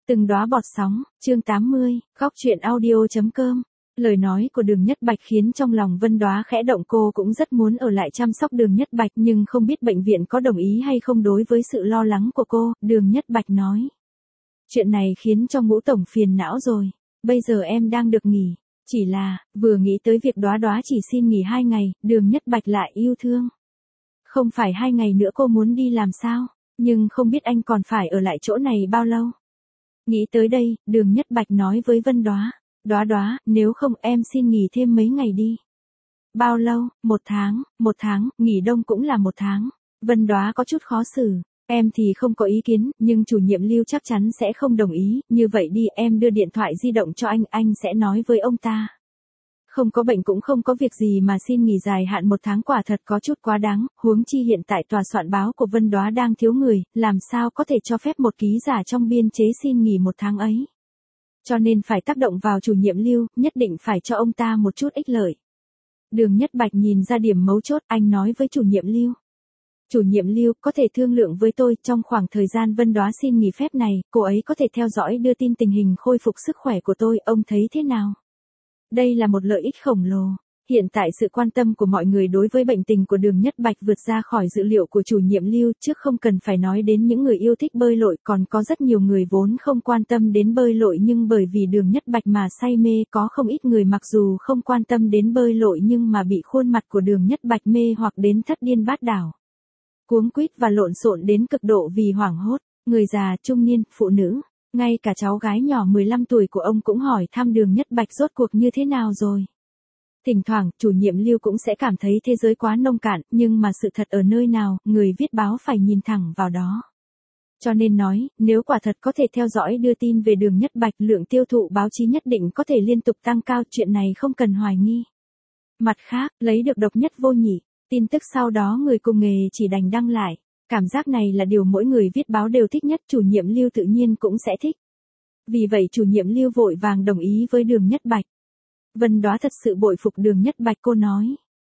Từng đóa bọt sóng, chương 80, góc truyện audio.com. Lời nói của Đường Nhất Bạch khiến trong lòng Vân Đóa khẽ động, cô cũng rất muốn ở lại chăm sóc Đường Nhất Bạch nhưng không biết bệnh viện có đồng ý hay không. Đối với sự lo lắng của cô, Đường Nhất Bạch nói. Chuyện này khiến cho Ngũ Tổng phiền não rồi, bây giờ em đang được nghỉ. Chỉ là, vừa nghĩ tới việc Đóa Đóa chỉ xin nghỉ 2 ngày, Đường Nhất Bạch lại yêu thương. Không phải 2 ngày nữa cô muốn đi làm sao, nhưng không biết anh còn phải ở lại chỗ này bao lâu. Nghĩ tới đây, Đường Nhất Bạch nói với Vân Đóa, Đóa, nếu không em xin nghỉ thêm mấy ngày đi. Bao lâu? 1 tháng, nghỉ đông cũng là 1 tháng. Vân Đóa có chút khó xử, em thì không có ý kiến, nhưng chủ nhiệm Lưu chắc chắn sẽ không đồng ý, như vậy đi, em đưa điện thoại di động cho anh sẽ nói với ông ta. Không có bệnh cũng không có việc gì mà xin nghỉ dài hạn 1 tháng quả thật có chút quá đáng, huống chi hiện tại tòa soạn báo của Vân Đóa đang thiếu người, làm sao có thể cho phép một ký giả trong biên chế xin nghỉ 1 tháng ấy. Cho nên phải tác động vào chủ nhiệm Lưu, nhất định phải cho ông ta một chút ích lợi. Đường Nhất Bạch nhìn ra điểm mấu chốt, anh nói với chủ nhiệm Lưu. Chủ nhiệm Lưu, có thể thương lượng với tôi, trong khoảng thời gian Vân Đóa xin nghỉ phép này, cô ấy có thể theo dõi đưa tin tình hình khôi phục sức khỏe của tôi, ông thấy thế nào? Đây là một lợi ích khổng lồ. Hiện tại sự quan tâm của mọi người đối với bệnh tình của Đường Nhất Bạch vượt ra khỏi dự liệu của chủ nhiệm Lưu, trước không cần phải nói đến những người yêu thích bơi lội, còn có rất nhiều người vốn không quan tâm đến bơi lội nhưng bởi vì Đường Nhất Bạch mà say mê, có không ít người mặc dù không quan tâm đến bơi lội nhưng mà bị khuôn mặt của Đường Nhất Bạch mê hoặc đến thất điên bát đảo. Cuống quýt và lộn xộn đến cực độ vì hoảng hốt, người già, trung niên, phụ nữ. Ngay cả cháu gái nhỏ 15 tuổi của ông cũng hỏi thăm Đường Nhất Bạch rốt cuộc như thế nào rồi. Thỉnh thoảng, chủ nhiệm Lưu cũng sẽ cảm thấy thế giới quá nông cạn, nhưng mà sự thật ở nơi nào, người viết báo phải nhìn thẳng vào đó. Cho nên nói, nếu quả thật có thể theo dõi đưa tin về Đường Nhất Bạch, lượng tiêu thụ báo chí nhất định có thể liên tục tăng cao, chuyện này không cần hoài nghi. Mặt khác, lấy được độc nhất vô nhị, tin tức sau đó người cùng nghề chỉ đành đăng lại. Cảm giác này là điều mỗi người viết báo đều thích nhất, chủ nhiệm Lưu tự nhiên cũng sẽ thích. Vì vậy chủ nhiệm Lưu vội vàng đồng ý với Đường Nhất Bạch. Vân Đóa thật sự bội phục Đường Nhất Bạch, cô nói.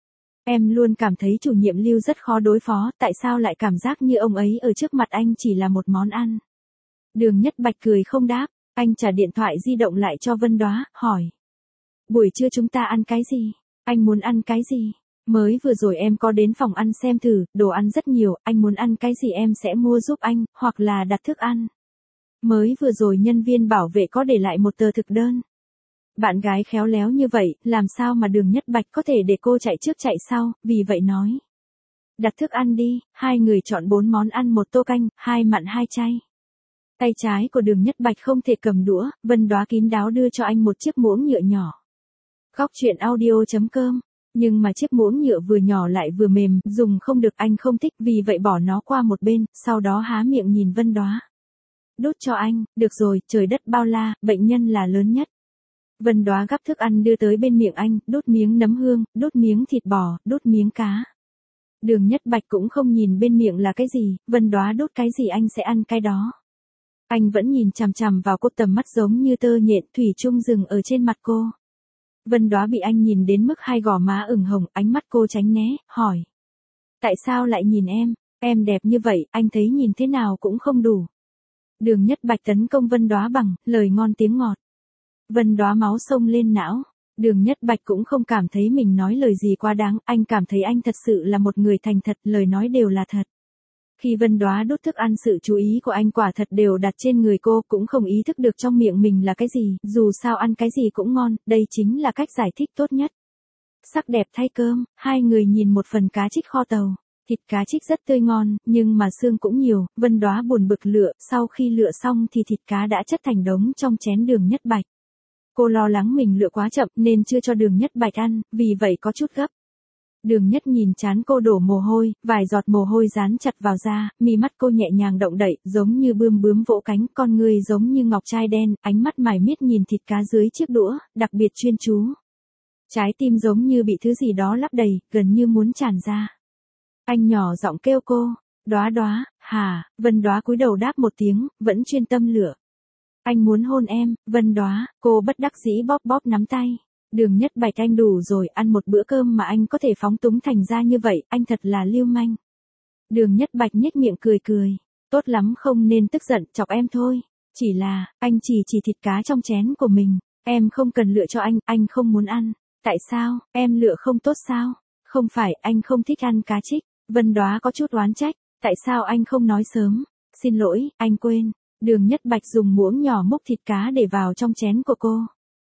Em luôn cảm thấy chủ nhiệm Lưu rất khó đối phó, tại sao lại cảm giác như ông ấy ở trước mặt anh chỉ là một món ăn. Đường Nhất Bạch cười không đáp, anh trả điện thoại di động lại cho Vân Đóa, hỏi. Buổi trưa chúng ta ăn cái gì? Anh muốn ăn cái gì? Mới vừa rồi em có đến phòng ăn xem thử, đồ ăn rất nhiều, anh muốn ăn cái gì em sẽ mua giúp anh, hoặc là đặt thức ăn. Mới vừa rồi nhân viên bảo vệ có để lại một tờ thực đơn. Bạn gái khéo léo như vậy, làm sao mà Đường Nhất Bạch có thể để cô chạy trước chạy sau, vì vậy nói. Đặt thức ăn đi, 2 người chọn 4 món ăn, 1 tô canh, 2 mặn 2 chay. Tay trái của Đường Nhất Bạch không thể cầm đũa, Vân Đóa kín đáo đưa cho anh một chiếc muỗng nhựa nhỏ. Góc truyện audio.com. Nhưng mà chiếc muỗng nhựa vừa nhỏ lại vừa mềm, dùng không được, anh không thích, vì vậy bỏ nó qua một bên, sau đó há miệng nhìn Vân Đóa. Đút cho anh, được rồi, trời đất bao la, bệnh nhân là lớn nhất. Vân Đóa gắp thức ăn đưa tới bên miệng anh, đút miếng nấm hương, đút miếng thịt bò, đút miếng cá. Đường Nhất Bạch cũng không nhìn bên miệng là cái gì, Vân Đóa đút cái gì anh sẽ ăn cái đó. Anh vẫn nhìn chằm chằm vào cô, tầm mắt giống như tơ nhện thủy chung dừng ở trên mặt cô. Vân Đóa bị anh nhìn đến mức 2 gò má ửng hồng, ánh mắt cô tránh né, hỏi. Tại sao lại nhìn em đẹp như vậy, anh thấy nhìn thế nào cũng không đủ. Đường Nhất Bạch tấn công Vân Đóa bằng lời ngon tiếng ngọt. Vân Đóa máu sông lên não, Đường Nhất Bạch cũng không cảm thấy mình nói lời gì quá đáng, anh cảm thấy anh thật sự là một người thành thật, lời nói đều là thật. Khi Vân Đóa đút thức ăn, sự chú ý của anh quả thật đều đặt trên người cô, cũng không ý thức được trong miệng mình là cái gì, dù sao ăn cái gì cũng ngon, đây chính là cách giải thích tốt nhất. Sắc đẹp thay cơm, 2 người nhìn một phần cá trích kho tàu, thịt cá trích rất tươi ngon, nhưng mà xương cũng nhiều, Vân Đóa buồn bực lựa, sau khi lựa xong thì thịt cá đã chất thành đống trong chén Đường Nhất Bạch. Cô lo lắng mình lựa quá chậm nên chưa cho Đường Nhất Bạch ăn, vì vậy có chút gấp. Đường Nhất nhìn trán cô đổ mồ hôi, vài giọt mồ hôi dán chặt vào da, mi mắt cô nhẹ nhàng động đậy, giống như bươm bướm vỗ cánh, con người giống như ngọc trai đen, ánh mắt mải miết nhìn thịt cá dưới chiếc đũa, đặc biệt chuyên chú. Trái tim giống như bị thứ gì đó lấp đầy, gần như muốn tràn ra. Anh nhỏ giọng kêu cô, Đóa, hả? Vân Đóa cúi đầu đáp một tiếng, vẫn chuyên tâm lựa. Anh muốn hôn em, Vân Đóa, cô bất đắc dĩ bóp nắm tay. Đường Nhất Bạch, anh đủ rồi, ăn một bữa cơm mà anh có thể phóng túng thành ra như vậy, anh thật là lưu manh. Đường Nhất Bạch nhếch miệng cười, tốt lắm, không nên tức giận, chọc em thôi. Chỉ là, anh chỉ thịt cá trong chén của mình, em không cần lựa cho anh không muốn ăn. Tại sao, em lựa không tốt sao? Không phải anh không thích ăn cá trích. Vân Đóa có chút oán trách, tại sao anh không nói sớm? Xin lỗi, anh quên. Đường Nhất Bạch dùng muỗng nhỏ múc thịt cá để vào trong chén của cô.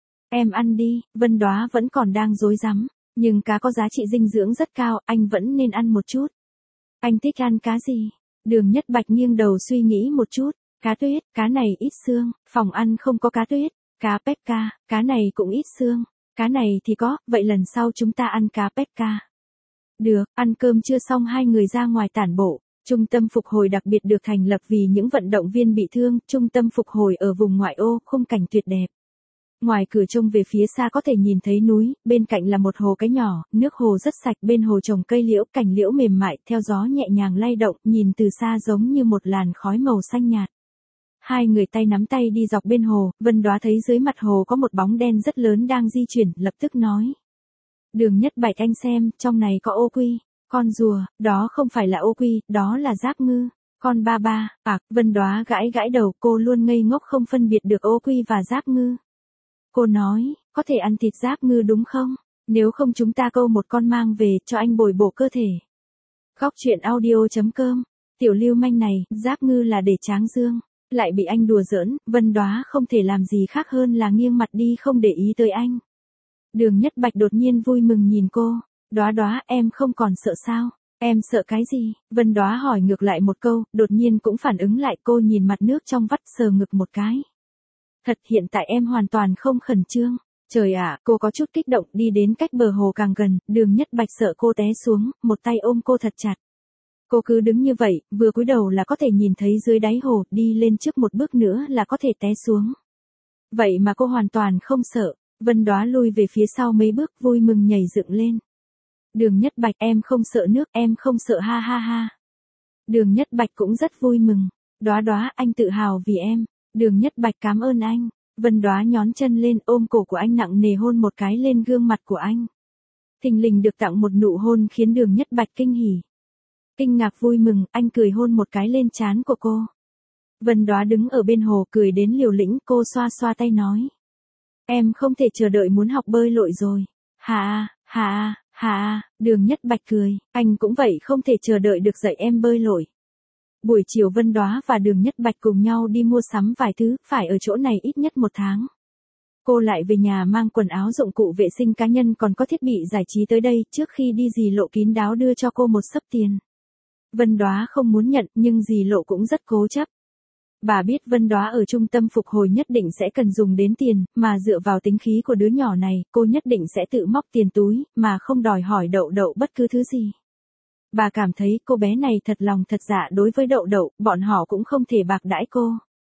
Em ăn đi, Vân Đóa vẫn còn đang rối rắm, nhưng cá có giá trị dinh dưỡng rất cao, anh vẫn nên ăn một chút. Anh thích ăn cá gì? Đường Nhất Bạch nghiêng đầu suy nghĩ một chút, cá tuyết, cá này ít xương, phòng ăn không có cá tuyết, cá Pecca, cá này cũng ít xương, cá này thì có, vậy lần sau chúng ta ăn cá Pecca. Được, ăn cơm chưa xong hai người ra ngoài tản bộ. Trung tâm phục hồi đặc biệt được thành lập vì những vận động viên bị thương, trung tâm phục hồi ở vùng ngoại ô, khung cảnh tuyệt đẹp. Ngoài cửa trông về phía xa có thể nhìn thấy núi, bên cạnh là một hồ cái nhỏ, nước hồ rất sạch, bên hồ trồng cây liễu, cành liễu mềm mại, theo gió nhẹ nhàng lay động, nhìn từ xa giống như một làn khói màu xanh nhạt. Hai người tay nắm tay đi dọc bên hồ, Vân Đóa thấy dưới mặt hồ có một bóng đen rất lớn đang di chuyển, lập tức nói. Đường Nhất Bạch anh xem, trong này có ô quy. Con rùa, đó không phải là ô quy, đó là giáp ngư. Con ba ba, Vân Đóa gãi đầu, cô luôn ngây ngốc không phân biệt được ô quy và giáp ngư. Cô nói, có thể ăn thịt giáp ngư đúng không? Nếu không chúng ta câu một con mang về, cho anh bồi bổ cơ thể. Góc truyện audio.com, tiểu lưu manh này, giáp ngư là để tráng dương. Lại bị anh đùa giỡn, Vân Đóa không thể làm gì khác hơn là nghiêng mặt đi không để ý tới anh. Đường Nhất Bạch đột nhiên vui mừng nhìn cô. Đóa, em không còn sợ sao? Em sợ cái gì? Vân Đóa hỏi ngược lại một câu, đột nhiên cũng phản ứng lại, cô nhìn mặt nước trong vắt sờ ngực một cái. Thật, hiện tại em hoàn toàn không khẩn trương. Trời ạ, cô có chút kích động, đi đến cách bờ hồ càng gần, Đường Nhất Bạch sợ cô té xuống, một tay ôm cô thật chặt. Cô cứ đứng như vậy, vừa cúi đầu là có thể nhìn thấy dưới đáy hồ, đi lên trước một bước nữa là có thể té xuống. Vậy mà cô hoàn toàn không sợ. Vân Đóa lui về phía sau mấy bước, vui mừng nhảy dựng lên. Đường Nhất Bạch, em không sợ nước, em không sợ, ha ha ha. Đường Nhất Bạch cũng rất vui mừng. Đóa, anh tự hào vì em. Đường Nhất Bạch cảm ơn anh. Vân Đóa nhón chân lên, ôm cổ của anh nặng nề hôn một cái lên gương mặt của anh. Thình lình được tặng một nụ hôn khiến Đường Nhất Bạch kinh hỉ. Kinh ngạc vui mừng, anh cười hôn một cái lên trán của cô. Vân Đóa đứng ở bên hồ cười đến liều lĩnh, cô xoa xoa tay nói. Em không thể chờ đợi muốn học bơi lội rồi. Hà, Đường Nhất Bạch cười, anh cũng vậy không thể chờ đợi được dạy em bơi lội. Buổi chiều Vân Đóa và Đường Nhất Bạch cùng nhau đi mua sắm vài thứ, phải ở chỗ này ít nhất 1 tháng. Cô lại về nhà mang quần áo dụng cụ vệ sinh cá nhân còn có thiết bị giải trí tới đây, trước khi đi dì Lộ kín đáo đưa cho cô một xấp tiền. Vân Đóa không muốn nhận nhưng dì Lộ cũng rất cố chấp. Bà biết Vân Đóa ở trung tâm phục hồi nhất định sẽ cần dùng đến tiền, mà dựa vào tính khí của đứa nhỏ này, cô nhất định sẽ tự móc tiền túi, mà không đòi hỏi Đậu Đậu bất cứ thứ gì. Bà cảm thấy cô bé này thật lòng thật dạ đối với Đậu Đậu, bọn họ cũng không thể bạc đãi cô.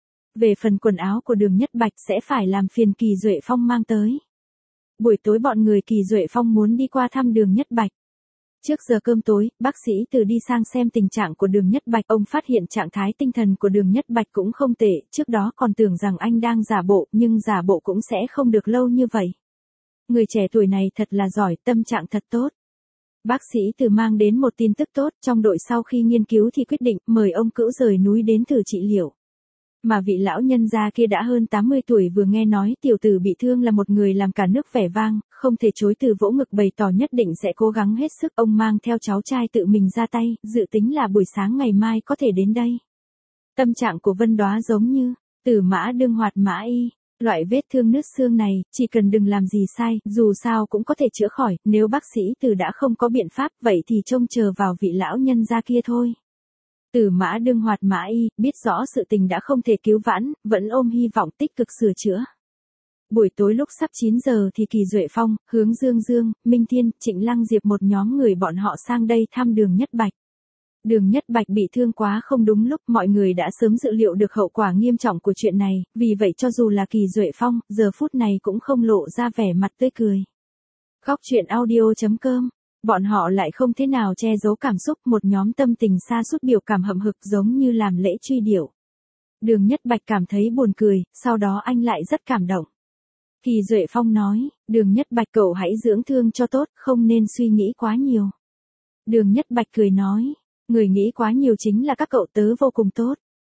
Về phần quần áo của Đường Nhất Bạch sẽ phải làm phiền Kỳ Duệ Phong mang tới. Buổi tối bọn người Kỳ Duệ Phong muốn đi qua thăm Đường Nhất Bạch. Trước giờ cơm tối, bác sĩ Từ đi sang xem tình trạng của Đường Nhất Bạch, ông phát hiện trạng thái tinh thần của Đường Nhất Bạch cũng không tệ, trước đó còn tưởng rằng anh đang giả bộ, nhưng giả bộ cũng sẽ không được lâu như vậy. Người trẻ tuổi này thật là giỏi, tâm trạng thật tốt. Bác sĩ Từ mang đến một tin tức tốt, trong đội sau khi nghiên cứu thì quyết định mời ông Cữu rời núi đến thử trị liệu. Mà vị lão nhân gia kia đã hơn 80 tuổi vừa nghe nói tiểu tử bị thương là một người làm cả nước vẻ vang, không thể chối từ vỗ ngực bày tỏ nhất định sẽ cố gắng hết sức. Ông mang theo cháu trai tự mình ra tay, dự tính là buổi sáng ngày mai có thể đến đây. Tâm trạng của Vân Đóa giống như Tử Mã Đương Hoạt Mã Y. Loại vết thương nứt xương này, chỉ cần đừng làm gì sai, dù sao cũng có thể chữa khỏi, nếu bác sĩ Từ đã không có biện pháp, vậy thì trông chờ vào vị lão nhân gia kia thôi. Tử Mã Đương Hoạt Mã Y, biết rõ sự tình đã không thể cứu vãn, vẫn ôm hy vọng tích cực sửa chữa. Buổi tối lúc sắp 9 giờ thì Kỳ Duệ Phong, Hướng Dương, Minh Thiên, Trịnh Lăng Diệp một nhóm người bọn họ sang đây thăm Đường Nhất Bạch. Đường Nhất Bạch bị thương quá không đúng lúc, mọi người đã sớm dự liệu được hậu quả nghiêm trọng của chuyện này, vì vậy cho dù là Kỳ Duệ Phong, giờ phút này cũng không lộ ra vẻ mặt tươi cười. Góc truyện audio.com, bọn họ lại không thế nào che giấu cảm xúc, một nhóm tâm tình sa sút biểu cảm hậm hực giống như làm lễ truy điệu. Đường Nhất Bạch cảm thấy buồn cười, sau đó anh lại rất cảm động. Kỳ Duệ Phong nói, Đường Nhất Bạch cậu hãy dưỡng thương cho tốt, không nên suy nghĩ quá nhiều. Đường Nhất Bạch cười nói, người nghĩ quá nhiều chính là các cậu tớ vô cùng tốt.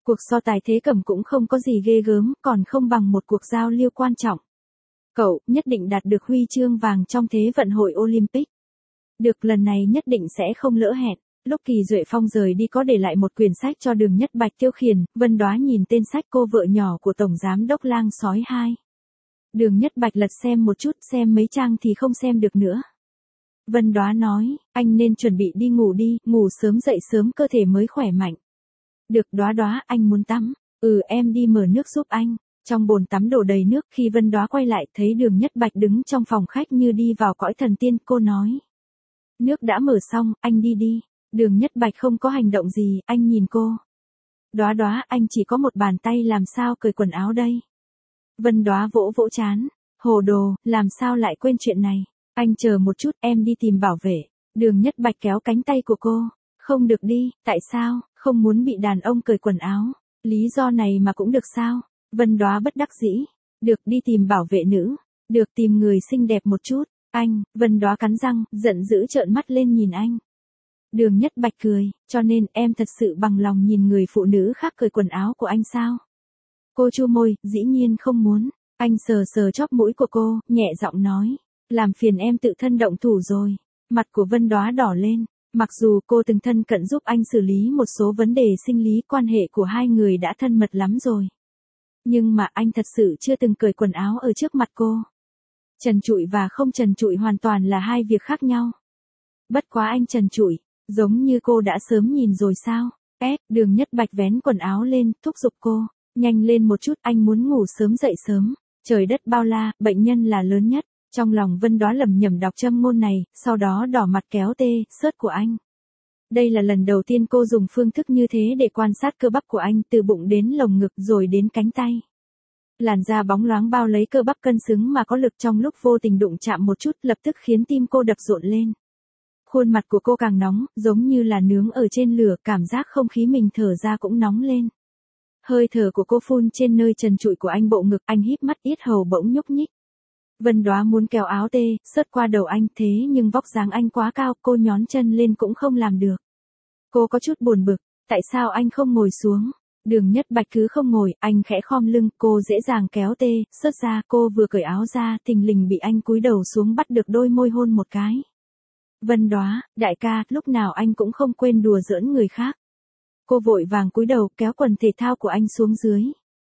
Cuộc so tài thế cầm cũng không có gì ghê gớm, còn không bằng một cuộc giao lưu quan trọng. Cậu nhất định đạt được huy chương vàng trong Thế vận hội Olympic. Được, lần này nhất định sẽ không lỡ hẹn. Lúc Kỳ Duệ Phong rời đi có để lại một quyển sách cho Đường Nhất Bạch tiêu khiển, Vân Đoá nhìn tên sách Cô vợ nhỏ của Tổng Giám đốc Lang Sói 2. Đường Nhất Bạch lật xem một chút, xem mấy trang thì không xem được nữa. Vân Đoá nói, anh nên chuẩn bị đi ngủ đi, ngủ sớm dậy sớm cơ thể mới khỏe mạnh. Được Đoá Đoá, anh muốn tắm. Em đi mở nước giúp anh. Trong bồn tắm đổ đầy nước, khi Vân Đoá quay lại thấy Đường Nhất Bạch đứng trong phòng khách như đi vào cõi thần tiên, cô nói. Nước đã mở xong, anh đi đi. Đường Nhất Bạch không có hành động gì, anh nhìn cô. Đoá Đoá, anh chỉ có một bàn tay làm sao cởi quần áo đây? Vân Đoá vỗ vỗ trán. Hồ đồ, làm sao lại quên chuyện này? Anh chờ một chút, em đi tìm bảo vệ. Đường Nhất Bạch kéo cánh tay của cô. Không được đi, tại sao? Không muốn bị đàn ông cởi quần áo. Lý do này mà cũng được sao? Vân Đoá bất đắc dĩ. Được, đi tìm bảo vệ nữ. Được, tìm người xinh đẹp một chút. Anh, Vân Đoá cắn răng, giận dữ trợn mắt lên nhìn anh. Đường Nhất Bạch cười, cho nên em thật sự bằng lòng nhìn người phụ nữ khác cởi quần áo của anh sao? Cô chu môi, dĩ nhiên không muốn. Anh sờ sờ chóp mũi của cô, nhẹ giọng nói. Làm phiền em tự thân động thủ rồi. Mặt của Vân Đoá đỏ lên. Mặc dù cô từng thân cận giúp anh xử lý một số vấn đề sinh lý, quan hệ của hai người đã thân mật lắm rồi. Nhưng mà anh thật sự chưa từng cởi quần áo ở trước mặt cô. Trần trụi và không trần trụi hoàn toàn là hai việc khác nhau. Bất quá anh trần trụi, giống như cô đã sớm nhìn rồi sao? Đường Nhất Bạch vén quần áo lên, thúc giục cô. Nhanh lên một chút, anh muốn ngủ sớm dậy sớm. Trời đất bao la, bệnh nhân là lớn nhất. Trong lòng Vân Đoá lẩm nhẩm đọc châm ngôn này, sau đó đỏ mặt kéo sớt của anh. Đây là lần đầu tiên cô dùng phương thức như thế để quan sát cơ bắp của anh, từ bụng đến lồng ngực rồi đến cánh tay. Làn da bóng loáng bao lấy cơ bắp cân xứng mà có lực, trong lúc vô tình đụng chạm một chút lập tức khiến tim cô đập rộn lên. Khuôn mặt của cô càng nóng, giống như là nướng ở trên lửa, cảm giác không khí mình thở ra cũng nóng lên. Hơi thở của cô phun trên nơi trần trụi của anh, bộ ngực, anh híp mắt, yết hầu bỗng nhúc nhích. Vân Đoá muốn kéo áo sớt qua đầu anh, thế nhưng vóc dáng anh quá cao, cô nhón chân lên cũng không làm được. Cô có chút buồn bực, tại sao anh không ngồi xuống? Đường Nhất Bạch cứ không ngồi, anh khẽ khom lưng, cô dễ dàng kéo sớt ra, cô vừa cởi áo ra, thình lình bị anh cúi đầu xuống bắt được đôi môi hôn một cái. Vân Đoá, đại ca, lúc nào anh cũng không quên đùa giỡn người khác. Cô vội vàng cúi đầu kéo quần thể thao của anh xuống dưới.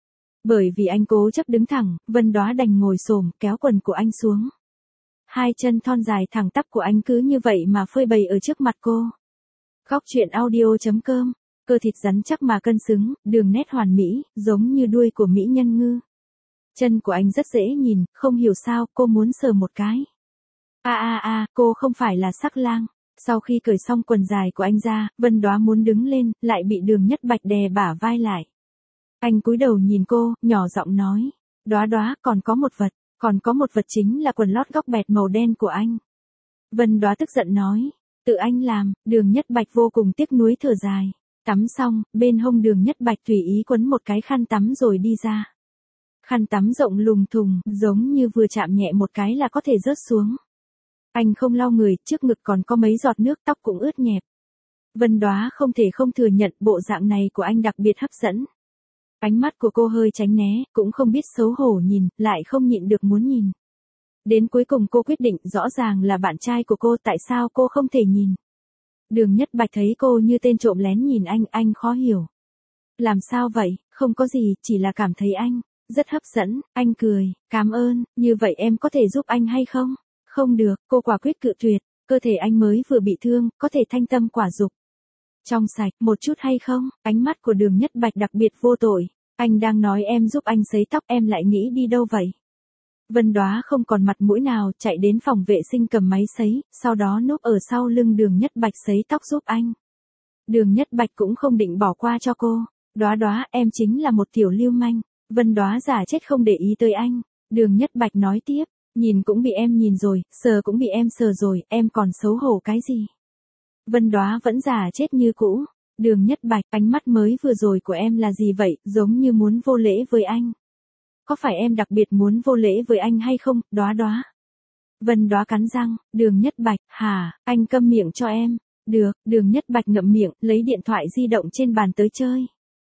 Bởi vì anh cố chấp đứng thẳng, Vân Đoá đành ngồi xổm kéo quần của anh xuống. Hai chân thon dài thẳng tắp của anh cứ như vậy mà phơi bày ở trước mặt cô. Khóc chuyện audio.com, cơ thịt rắn chắc mà cân xứng, đường nét hoàn mỹ, giống như đuôi của mỹ nhân ngư. Chân của anh rất dễ nhìn, không hiểu sao cô muốn sờ một cái. Cô không phải là sắc lang. Sau khi cởi xong quần dài của anh ra, Vân Đoá muốn đứng lên, lại bị Đường Nhất Bạch đè bả vai lại. Anh cúi đầu nhìn cô, nhỏ giọng nói. Đoá Đoá, còn có một vật chính là quần lót góc bẹt màu đen của anh. Vân Đoá tức giận nói. Tự anh làm. Đường Nhất Bạch vô cùng tiếc nuối thở dài. Tắm xong, bên hông Đường Nhất Bạch tùy ý quấn một cái khăn tắm rồi đi ra. Khăn tắm rộng lùng thùng, giống như vừa chạm nhẹ một cái là có thể rớt xuống. Anh không lau người, trước ngực còn có mấy giọt nước, tóc cũng ướt nhẹp. Vân Đoá không thể không thừa nhận bộ dạng này của anh đặc biệt hấp dẫn. Ánh mắt của cô hơi tránh né, cũng không biết xấu hổ nhìn, lại không nhịn được muốn nhìn. Đến cuối cùng cô quyết định, rõ ràng là bạn trai của cô, tại sao cô không thể nhìn. Đường Nhất Bạch thấy cô như tên trộm lén nhìn anh khó hiểu. Làm sao vậy? Không có gì, chỉ là cảm thấy anh rất hấp dẫn. Anh cười, cảm ơn, như vậy em có thể giúp anh hay không? Không được, cô quả quyết cự tuyệt, cơ thể anh mới vừa bị thương, có thể thanh tâm quả dục. Trong sạch, một chút hay không? Ánh mắt của Đường Nhất Bạch đặc biệt vô tội. Anh đang nói em giúp anh sấy tóc, em lại nghĩ đi đâu vậy? Vân Đoá không còn mặt mũi nào, chạy đến phòng vệ sinh cầm máy sấy, sau đó núp ở sau lưng Đường Nhất Bạch sấy tóc giúp anh. Đường Nhất Bạch cũng không định bỏ qua cho cô. Đoá Đoá, em chính là một tiểu lưu manh. Vân Đoá giả chết không để ý tới anh. Đường Nhất Bạch nói tiếp. Nhìn cũng bị em nhìn rồi, sờ cũng bị em sờ rồi, em còn xấu hổ cái gì? Vân Đoá vẫn giả chết như cũ. Đường Nhất Bạch, ánh mắt mới vừa rồi của em là gì vậy, giống như muốn vô lễ với anh. Có phải em đặc biệt muốn vô lễ với anh hay không, Đoá Đoá? Vân Đoá cắn răng, Đường Nhất Bạch, hả, anh câm miệng cho em. Được, Đường Nhất Bạch ngậm miệng, lấy điện thoại di động trên bàn tới chơi.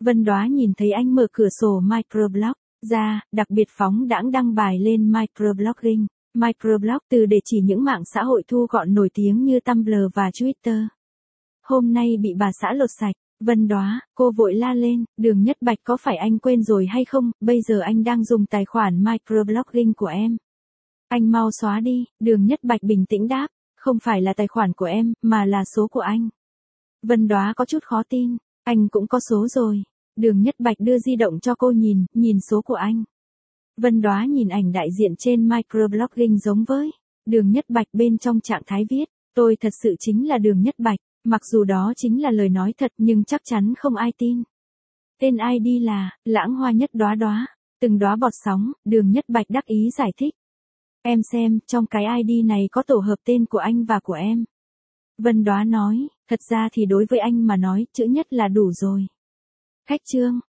Vân Đoá nhìn thấy anh mở cửa sổ microblog ra, đặc biệt phóng đãng đăng bài lên microblogging. Microblog từ để chỉ những mạng xã hội thu gọn nổi tiếng như Tumblr và Twitter. Hôm nay bị bà xã lột sạch. Vân Đoá, cô vội la lên, Đường Nhất Bạch có phải anh quên rồi hay không, bây giờ anh đang dùng tài khoản microblogging của em. Anh mau xóa đi, Đường Nhất Bạch bình tĩnh đáp, không phải là tài khoản của em, mà là số của anh. Vân Đoá có chút khó tin, anh cũng có số rồi. Đường Nhất Bạch đưa di động cho cô nhìn số của anh. Vân Đoá nhìn ảnh đại diện trên microblogging giống với Đường Nhất Bạch bên trong trạng thái viết, tôi thật sự chính là Đường Nhất Bạch, mặc dù đó chính là lời nói thật nhưng chắc chắn không ai tin. Tên ID là Lãng Hoa Nhất Đoá Đoá, từng đóa bọt sóng, Đường Nhất Bạch đắc ý giải thích. Em xem, trong cái ID này có tổ hợp tên của anh và của em. Vân Đoá nói, thật ra thì đối với anh mà nói, chữ nhất là đủ rồi. Khách trương,